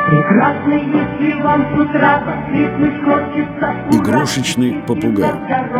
Прекрасно, если вам с утра воскликнуть хочется. Игрушечный попугай.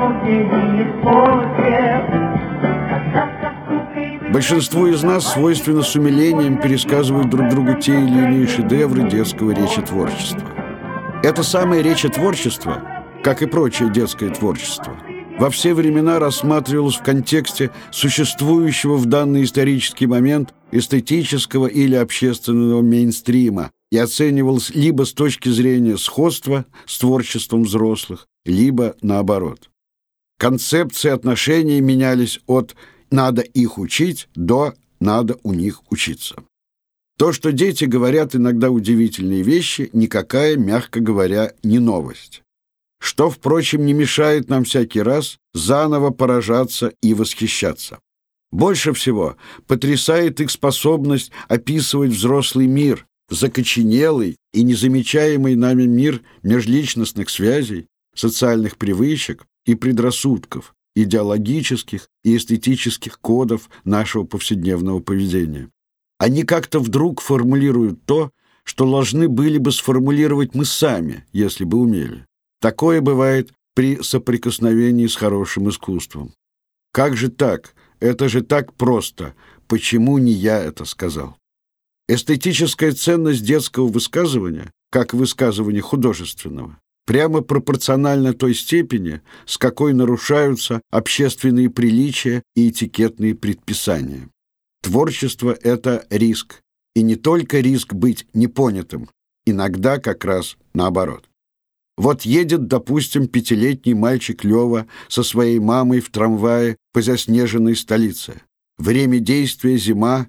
Большинству из нас свойственно с умилением пересказывать друг другу те или иные шедевры детского речетворчества. Это самое речетворчество, как и прочее детское творчество, во все времена рассматривалось в контексте существующего в данный исторический момент эстетического или общественного мейнстрима и оценивалось либо с точки зрения сходства с творчеством взрослых, либо наоборот. Концепции отношений менялись от «надо их учить» до «надо у них учиться». То, что дети говорят иногда удивительные вещи, никакая, мягко говоря, не новость. Что, впрочем, не мешает нам всякий раз заново поражаться и восхищаться. Больше всего потрясает их способность описывать взрослый мир, закоченелый и незамечаемый нами мир межличностных связей, социальных привычек и предрассудков, идеологических и эстетических кодов нашего повседневного поведения. Они как-то вдруг формулируют то, что должны были бы сформулировать мы сами, если бы умели. Такое бывает при соприкосновении с хорошим искусством. Как же так? Это же так просто. Почему не я это сказал? Эстетическая ценность детского высказывания, как высказывания художественного, прямо пропорциональна той степени, с какой нарушаются общественные приличия и этикетные предписания. Творчество — это риск, и не только риск быть непонятым, иногда как раз наоборот. Вот едет, допустим, 5-летний мальчик Лёва со своей мамой в трамвае по заснеженной столице. Время действия — зима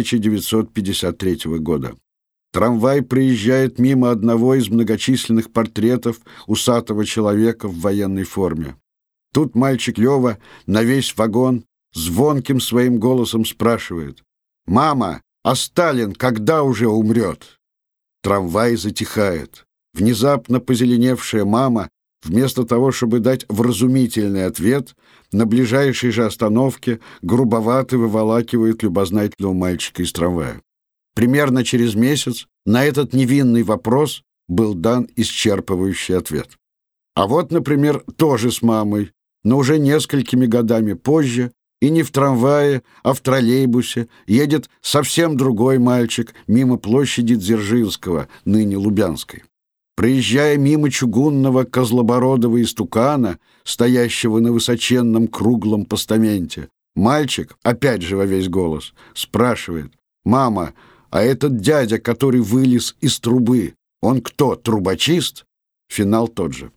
1953 года. Трамвай проезжает мимо одного из многочисленных портретов усатого человека в военной форме. Тут мальчик Лёва на весь вагон звонким своим голосом спрашивает: «Мама, а Сталин когда уже умрет?» Трамвай затихает. Внезапно позеленевшая мама, вместо того, чтобы дать вразумительный ответ, на ближайшей же остановке грубовато выволакивает любознательного мальчика из трамвая. Примерно через месяц на этот невинный вопрос был дан исчерпывающий ответ. А вот, например, тоже с мамой, но уже несколькими годами позже, и не в трамвае, а в троллейбусе, едет совсем другой мальчик мимо площади Дзержинского, ныне Лубянской. Проезжая мимо чугунного козлобородого истукана, стоящего на высоченном круглом постаменте, мальчик, опять же во весь голос, спрашивает: «Мама, а этот дядя, который вылез из трубы, он кто, трубочист?» Финал тот же.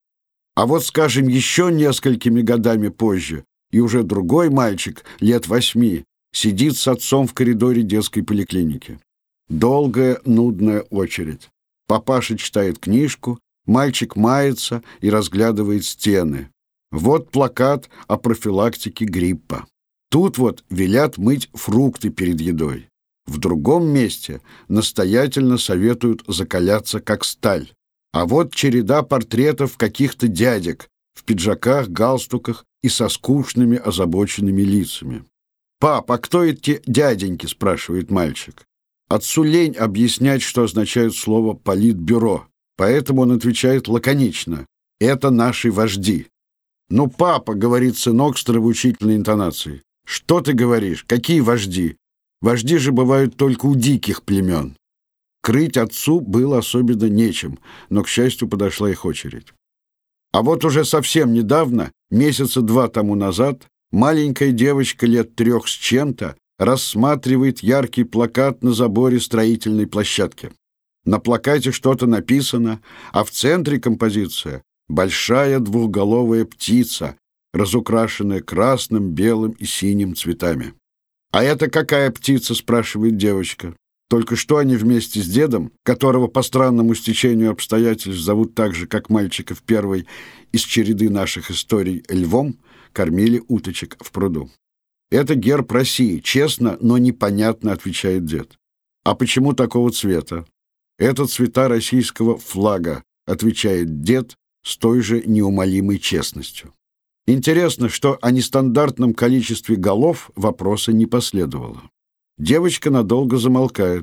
А вот, скажем, еще несколькими годами позже, и уже другой мальчик, лет 8, сидит с отцом в коридоре детской поликлиники. Долгая, нудная очередь. Папаша читает книжку, мальчик мается и разглядывает стены. Вот плакат о профилактике гриппа. Тут вот велят мыть фрукты перед едой. В другом месте настоятельно советуют закаляться как сталь. А вот череда портретов каких-то дядек в пиджаках, галстуках и со скучными озабоченными лицами. «Пап, а кто эти дяденьки?» — спрашивает мальчик. Отцу лень объяснять, что означает слово «политбюро», поэтому он отвечает лаконично: «Это наши вожди». «Ну, папа», — говорит сынок с нравоучительной интонацией, «что ты говоришь? Какие вожди? Вожди же бывают только у диких племен». Крыть отцу было особенно нечем, но, к счастью, подошла их очередь. А вот уже совсем недавно, месяца 2 тому назад, маленькая девочка лет 3 с чем-то рассматривает яркий плакат на заборе строительной площадки. На плакате что-то написано, а в центре композиция — большая двухголовая птица, разукрашенная красным, белым и синим цветами. «А это какая птица?» — спрашивает девочка. Только что они вместе с дедом, которого по странному стечению обстоятельств зовут так же, как мальчика в первой из череды наших историй, Львом, кормили уточек в пруду. «Это герб России, честно, но непонятно», — отвечает дед. «А почему такого цвета?» «Это цвета российского флага», — отвечает дед с той же неумолимой честностью. Интересно, что о нестандартном количестве голов вопроса не последовало. Девочка надолго замолкает.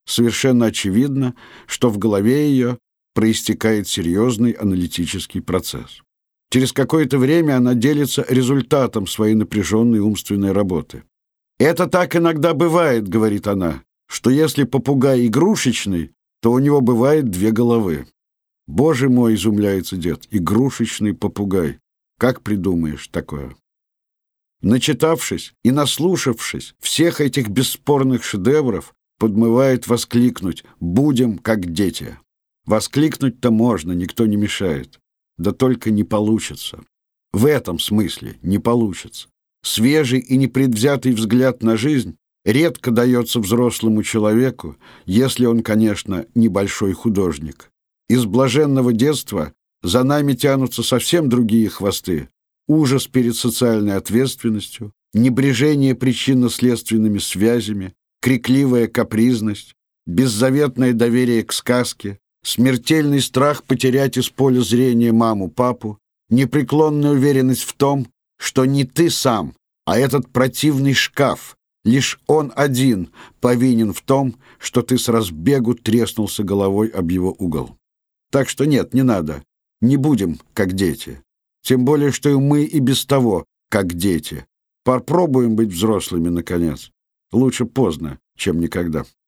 совершенно очевидно, что в голове ее проистекает серьезный аналитический процесс. Через какое-то время она делится результатом своей напряженной умственной работы. «Это так иногда бывает, — говорит она, — что если попугай игрушечный, то у него бывает две головы». «Боже мой, — изумляется дед, — игрушечный попугай. Как придумаешь такое?» Начитавшись и наслушавшись всех этих бесспорных шедевров, подмывает воскликнуть: «Будем как дети». Воскликнуть-то можно, никто не мешает. Да только не получится. В этом смысле не получится. Свежий и непредвзятый взгляд на жизнь редко дается взрослому человеку, если он, конечно, небольшой художник. Из блаженного детства за нами тянутся совсем другие хвосты: ужас перед социальной ответственностью, небрежение причинно-следственными связями, крикливая капризность, беззаветное доверие к сказке, смертельный страх потерять из поля зрения маму-папу, непреклонная уверенность в том, что не ты сам, а этот противный шкаф, лишь он один повинен в том, что ты с разбегу треснулся головой об его угол. Так что нет, не надо, не будем как дети. Тем более, что и мы и без того как дети. Попробуем быть взрослыми, наконец. Лучше поздно, чем никогда.